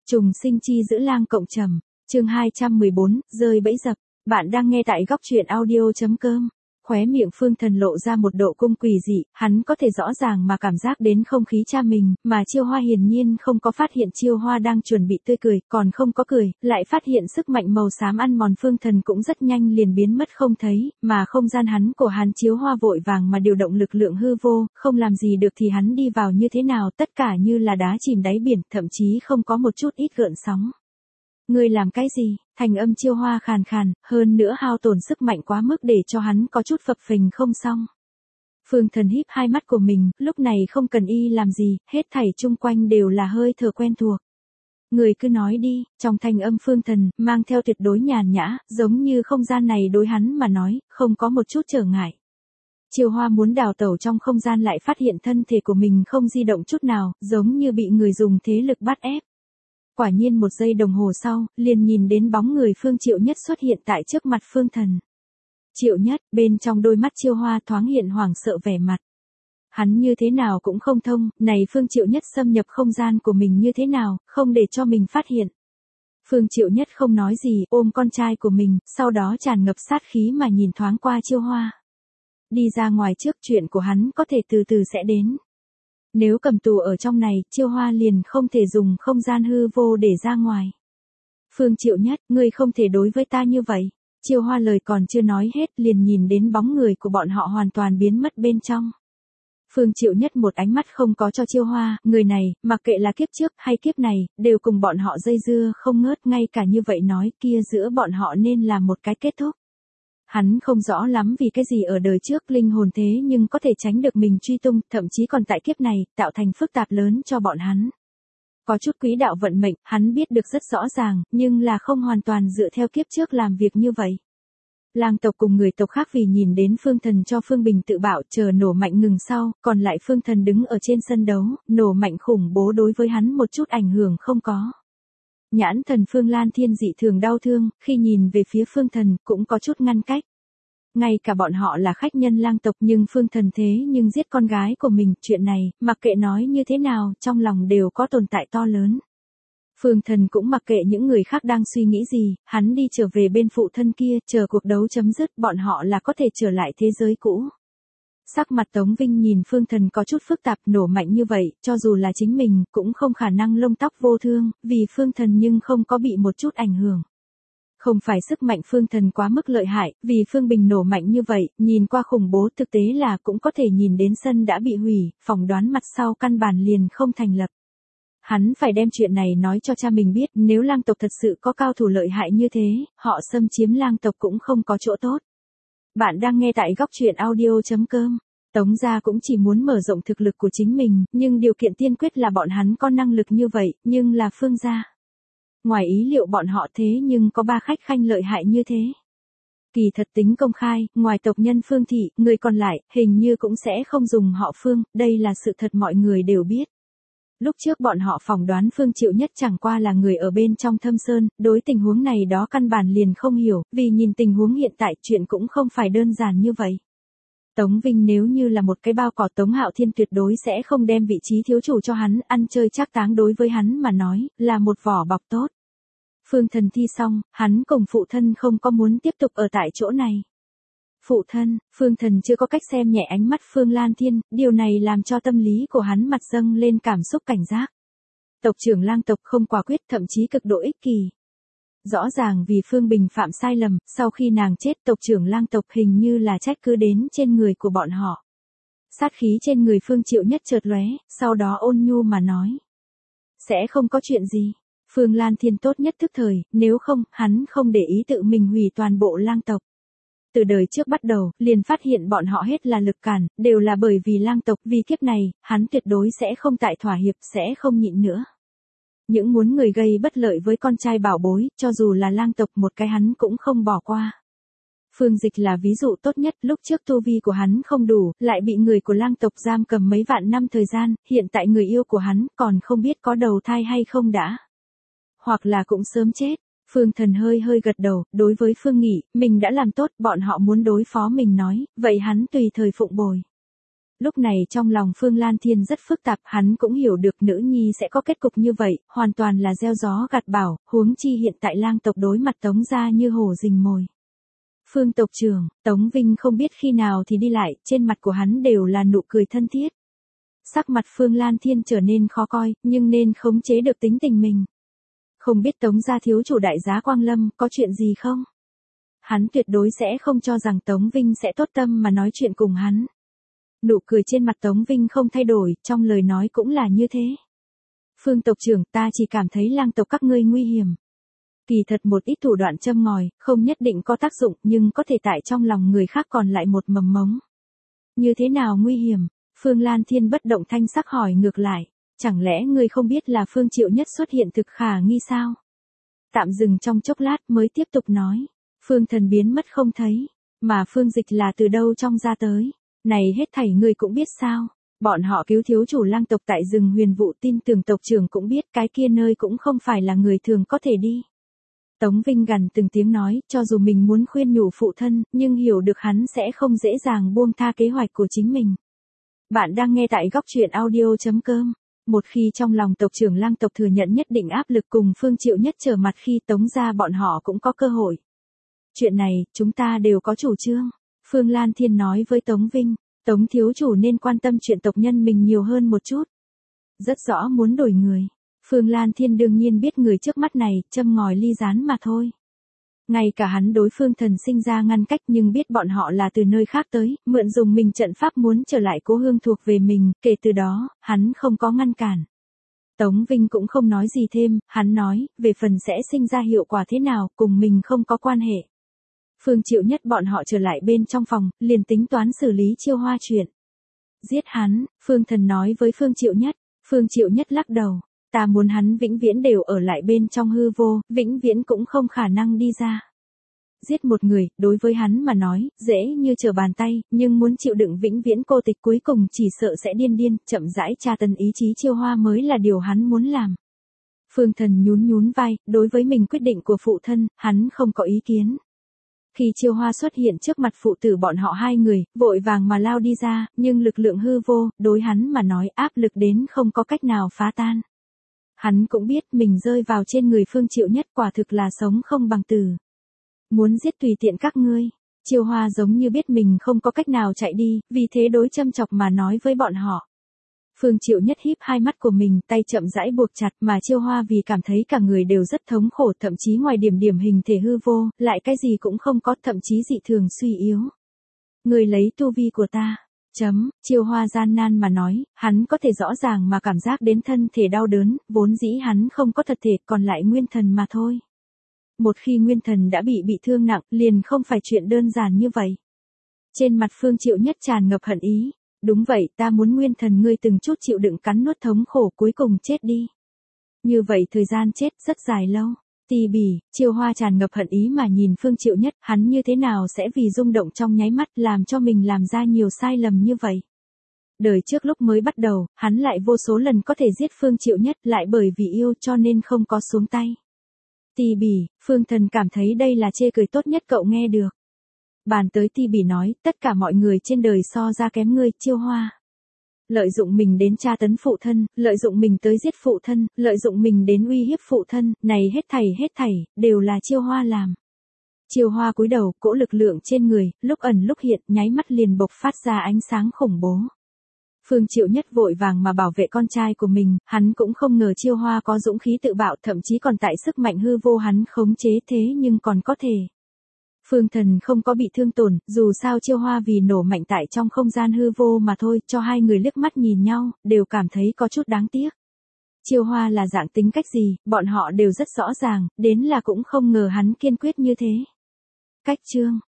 Trùng sinh chi giữ lang cộng trầm. Chương 214, rơi bẫy dập. Bạn đang nghe tại góc truyện audio.com. Khóe miệng Phương Thần lộ ra một độ cung quỷ dị, hắn có thể rõ ràng mà cảm giác đến không khí cha mình, mà Chiêu Hoa hiển nhiên không có phát hiện Chiêu Hoa đang chuẩn bị tươi cười, còn không có cười, lại phát hiện sức mạnh màu xám ăn mòn Phương Thần cũng rất nhanh liền biến mất không thấy, mà không gian hắn của hắn Chiêu Hoa vội vàng mà điều động lực lượng hư vô, không làm gì được thì hắn đi vào như thế nào, tất cả như là đá chìm đáy biển, thậm chí không có một chút ít gợn sóng. Ngươi làm cái gì? Thành âm Chiêu Hoa khàn khàn, hơn nữa hao tổn sức mạnh quá mức để cho hắn có chút phập phình không xong. Phương Thần híp hai mắt của mình, lúc này không cần y làm gì, hết thảy chung quanh đều là hơi thở quen thuộc. Người cứ nói đi, trong thanh âm Phương Thần, mang theo tuyệt đối nhàn nhã, giống như không gian này đối hắn mà nói, không có một chút trở ngại. Chiêu Hoa muốn đào tẩu trong không gian lại phát hiện thân thể của mình không di động chút nào, giống như bị người dùng thế lực bắt ép. Quả nhiên một giây đồng hồ sau, liền nhìn đến bóng người Phương Triệu Nhất xuất hiện tại trước mặt Phương Thần. Triệu Nhất, bên trong đôi mắt Chiêu Hoa thoáng hiện hoảng sợ vẻ mặt. Hắn như thế nào cũng không thông, này Phương Triệu Nhất xâm nhập không gian của mình như thế nào, không để cho mình phát hiện. Phương Triệu Nhất không nói gì, ôm con trai của mình, sau đó tràn ngập sát khí mà nhìn thoáng qua Chiêu Hoa. Đi ra ngoài trước, chuyện của hắn có thể từ từ sẽ đến. Nếu cầm tù ở trong này, Chiêu Hoa liền không thể dùng không gian hư vô để ra ngoài. Phương Triệu Nhất, ngươi không thể đối với ta như vậy. Chiêu Hoa lời còn chưa nói hết liền nhìn đến bóng người của bọn họ hoàn toàn biến mất bên trong. Phương Triệu Nhất một ánh mắt không có cho Chiêu Hoa, người này, mặc kệ là kiếp trước hay kiếp này, đều cùng bọn họ dây dưa không ngớt, ngay cả như vậy nói kia giữa bọn họ nên là một cái kết thúc. Hắn không rõ lắm vì cái gì ở đời trước linh hồn thế nhưng có thể tránh được mình truy tung, thậm chí còn tại kiếp này, tạo thành phức tạp lớn cho bọn hắn. Có chút quý đạo vận mệnh, hắn biết được rất rõ ràng, nhưng là không hoàn toàn dựa theo kiếp trước làm việc như vậy. Lang tộc cùng người tộc khác vì nhìn đến Phương Thần cho Phương Bình tự bạo chờ nổ mạnh ngừng sau, còn lại Phương Thần đứng ở trên sân đấu, nổ mạnh khủng bố đối với hắn một chút ảnh hưởng không có. Nhãn thần Phương Lan Thiên dị thường đau thương, khi nhìn về phía Phương Thần cũng có chút ngăn cách. Ngay cả bọn họ là khách nhân lang tộc nhưng Phương Thần thế nhưng giết con gái của mình, chuyện này, mặc kệ nói như thế nào, trong lòng đều có tồn tại to lớn. Phương Thần cũng mặc kệ những người khác đang suy nghĩ gì, hắn đi trở về bên phụ thân kia, chờ cuộc đấu chấm dứt, bọn họ là có thể trở lại thế giới cũ. Sắc mặt Tống Vinh nhìn Phương Thần có chút phức tạp, nổ mạnh như vậy, cho dù là chính mình, cũng không khả năng lông tóc vô thương, vì Phương Thần nhưng không có bị một chút ảnh hưởng. Không phải sức mạnh Phương Thần quá mức lợi hại, vì Phương Bình nổ mạnh như vậy, nhìn qua khủng bố thực tế là cũng có thể nhìn đến sân đã bị hủy, phỏng đoán mặt sau căn bản liền không thành lập. Hắn phải đem chuyện này nói cho cha mình biết, nếu lang tộc thật sự có cao thủ lợi hại như thế, họ xâm chiếm lang tộc cũng không có chỗ tốt. Bạn đang nghe tại góc truyện audio.com. Tống gia cũng chỉ muốn mở rộng thực lực của chính mình, nhưng điều kiện tiên quyết là bọn hắn có năng lực như vậy, nhưng là Phương gia. Ngoài ý liệu bọn họ thế nhưng có 3 khách khanh lợi hại như thế. Kỳ thật tính công khai, ngoài tộc nhân Phương thị, người còn lại, hình như cũng sẽ không dùng họ Phương, đây là sự thật mọi người đều biết. Lúc trước bọn họ phỏng đoán Phương Triệu Nhất chẳng qua là người ở bên trong Thâm Sơn, đối tình huống này đó căn bản liền không hiểu, vì nhìn tình huống hiện tại chuyện cũng không phải đơn giản như vậy. Tống Vinh nếu như là một cái bao cỏ, Tống Hạo Thiên tuyệt đối sẽ không đem vị trí thiếu chủ cho hắn, ăn chơi trác táng đối với hắn mà nói, là một vỏ bọc tốt. Phương Thần thi xong, hắn cùng phụ thân không có muốn tiếp tục ở tại chỗ này. Phụ thân, Phương Thần chưa có cách xem nhẹ ánh mắt Phương Lan Thiên, điều này làm cho tâm lý của hắn mặt dâng lên cảm xúc cảnh giác. Tộc trưởng lang tộc không quả quyết, thậm chí cực độ ích kỷ. Rõ ràng vì Phương Bình phạm sai lầm, sau khi nàng chết tộc trưởng lang tộc hình như là trách cứ đến trên người của bọn họ. Sát khí trên người Phương Triệu Nhất chợt lóe, sau đó ôn nhu mà nói. Sẽ không có chuyện gì. Phương Lan Thiên tốt nhất thức thời, nếu không, hắn không để ý tự mình hủy toàn bộ lang tộc. Từ đời trước bắt đầu, liền phát hiện bọn họ hết là lực cản, đều là bởi vì lang tộc, vì kiếp này, hắn tuyệt đối sẽ không tại thỏa hiệp, sẽ không nhịn nữa. Những muốn người gây bất lợi với con trai bảo bối, cho dù là lang tộc một cái hắn cũng không bỏ qua. Phương Dịch là ví dụ tốt nhất, lúc trước tu vi của hắn không đủ, lại bị người của lang tộc giam cầm mấy vạn năm thời gian, hiện tại người yêu của hắn còn không biết có đầu thai hay không đã. Hoặc là cũng sớm chết. Phương Thần hơi gật đầu, đối với Phương Nghị, mình đã làm tốt, bọn họ muốn đối phó mình nói, vậy hắn tùy thời phụng bồi. Lúc này trong lòng Phương Lan Thiên rất phức tạp, hắn cũng hiểu được nữ nhi sẽ có kết cục như vậy, hoàn toàn là gieo gió gặt bão, huống chi hiện tại lang tộc đối mặt Tống gia như hổ rình mồi. Phương tộc trưởng, Tống Vinh không biết khi nào thì đi lại, trên mặt của hắn đều là nụ cười thân thiết. Sắc mặt Phương Lan Thiên trở nên khó coi, nhưng nên khống chế được tính tình mình. Không biết Tống gia thiếu chủ đại giá Quang Lâm có chuyện gì không? Hắn tuyệt đối sẽ không cho rằng Tống Vinh sẽ tốt tâm mà nói chuyện cùng hắn. Nụ cười trên mặt Tống Vinh không thay đổi, trong lời nói cũng là như thế. Phương tộc trưởng, ta chỉ cảm thấy lang tộc các ngươi nguy hiểm. Kỳ thật một ít thủ đoạn châm ngòi, không nhất định có tác dụng, nhưng có thể tại trong lòng người khác còn lại một mầm mống. Như thế nào nguy hiểm? Phương Lan Thiên bất động thanh sắc hỏi ngược lại. Chẳng lẽ ngươi không biết là Phương Triệu Nhất xuất hiện thực khả nghi sao? Tạm dừng trong chốc lát mới tiếp tục nói. Phương Thần biến mất không thấy. Mà Phương Dịch là từ đâu trong ra tới? Này hết thảy ngươi cũng biết sao? Bọn họ cứu thiếu chủ lang tộc tại rừng Huyền Vũ, tin tưởng tộc trưởng cũng biết cái kia nơi cũng không phải là người thường có thể đi. Tống Vinh gằn từng tiếng nói, cho dù mình muốn khuyên nhủ phụ thân, nhưng hiểu được hắn sẽ không dễ dàng buông tha kế hoạch của chính mình. Bạn đang nghe tại góc truyện audio.com. Một khi trong lòng tộc trưởng lang tộc thừa nhận nhất định áp lực cùng Phương Triệu Nhất trở mặt khi Tống gia bọn họ cũng có cơ hội. Chuyện này, chúng ta đều có chủ trương. Phương Lan Thiên nói với Tống Vinh, Tống thiếu chủ nên quan tâm chuyện tộc nhân mình nhiều hơn một chút. Rất rõ muốn đổi người. Phương Lan Thiên đương nhiên biết người trước mắt này, châm ngòi ly gián mà thôi. Ngay cả hắn đối Phương Thần sinh ra ngăn cách nhưng biết bọn họ là từ nơi khác tới, mượn dùng mình trận pháp muốn trở lại cố hương thuộc về mình, kể từ đó, hắn không có ngăn cản. Tống Vinh cũng không nói gì thêm, hắn nói, về phần sẽ sinh ra hiệu quả thế nào, cùng mình không có quan hệ. Phương Triệu Nhất bọn họ trở lại bên trong phòng, liền tính toán xử lý Chiêu Hoa chuyện. Giết hắn, Phương Thần nói với Phương Triệu Nhất. Phương Triệu Nhất lắc đầu. Ta muốn hắn vĩnh viễn đều ở lại bên trong hư vô, vĩnh viễn cũng không khả năng đi ra. Giết một người, đối với hắn mà nói, dễ như trở bàn tay, nhưng muốn chịu đựng vĩnh viễn cô tịch cuối cùng chỉ sợ sẽ điên, chậm rãi tra tấn ý chí Chiêu Hoa mới là điều hắn muốn làm. Phương Thần nhún vai, đối với mình quyết định của phụ thân, hắn không có ý kiến. Khi Chiêu Hoa xuất hiện trước mặt phụ tử bọn họ hai người, vội vàng mà lao đi ra, nhưng lực lượng hư vô, đối hắn mà nói áp lực đến không có cách nào phá tan. Hắn cũng biết mình rơi vào trên người Phương Triệu Nhất quả thực là sống không bằng tử. Muốn giết tùy tiện các ngươi. Chiêu Hoa giống như biết mình không có cách nào chạy đi, vì thế đối châm chọc mà nói với bọn họ. Phương Triệu Nhất híp hai mắt của mình, tay chậm rãi buộc chặt, mà Chiêu Hoa vì cảm thấy cả người đều rất thống khổ, thậm chí ngoài điểm hình thể hư vô, lại cái gì cũng không có, thậm chí dị thường suy yếu. Người lấy tu vi của ta. Chiêu Hoa gian nan mà nói, hắn có thể rõ ràng mà cảm giác đến thân thể đau đớn, vốn dĩ hắn không có thật thể, còn lại nguyên thần mà thôi. Một khi nguyên thần đã bị thương nặng, liền không phải chuyện đơn giản như vậy. Trên mặt Phương Triệu Nhất tràn ngập hận ý. Đúng vậy, ta muốn nguyên thần ngươi từng chút chịu đựng cắn nuốt thống khổ cuối cùng chết đi. Như vậy thời gian chết rất dài lâu. Tì bỉ, Chiêu Hoa tràn ngập hận ý mà nhìn Phương Triệu Nhất, hắn như thế nào sẽ vì rung động trong nháy mắt làm cho mình làm ra nhiều sai lầm như vậy. Đời trước lúc mới bắt đầu, hắn lại vô số lần có thể giết Phương Triệu Nhất, lại bởi vì yêu cho nên không có xuống tay. Tì bỉ, Phương Thần cảm thấy đây là chê cười tốt nhất cậu nghe được. Bàn tới Ti Bỉ nói, tất cả mọi người trên đời so ra kém ngươi, Chiêu Hoa. Lợi dụng mình đến tra tấn phụ thân, lợi dụng mình tới giết phụ thân, lợi dụng mình đến uy hiếp phụ thân, này hết thảy, đều là Chiêu Hoa làm. Chiêu Hoa cúi đầu, cỗ lực lượng trên người, lúc ẩn lúc hiện, nháy mắt liền bộc phát ra ánh sáng khủng bố. Phương Triệu Nhất vội vàng mà bảo vệ con trai của mình, hắn cũng không ngờ Chiêu Hoa có dũng khí tự bạo, thậm chí còn tại sức mạnh hư vô hắn khống chế thế nhưng còn có thể. Phương Thần không có bị thương tổn, dù sao Chiêu Hoa vì nổ mạnh tại trong không gian hư vô mà thôi, cho hai người liếc mắt nhìn nhau, đều cảm thấy có chút đáng tiếc. Chiêu Hoa là dạng tính cách gì, bọn họ đều rất rõ ràng, đến là cũng không ngờ hắn kiên quyết như thế. Cách chương,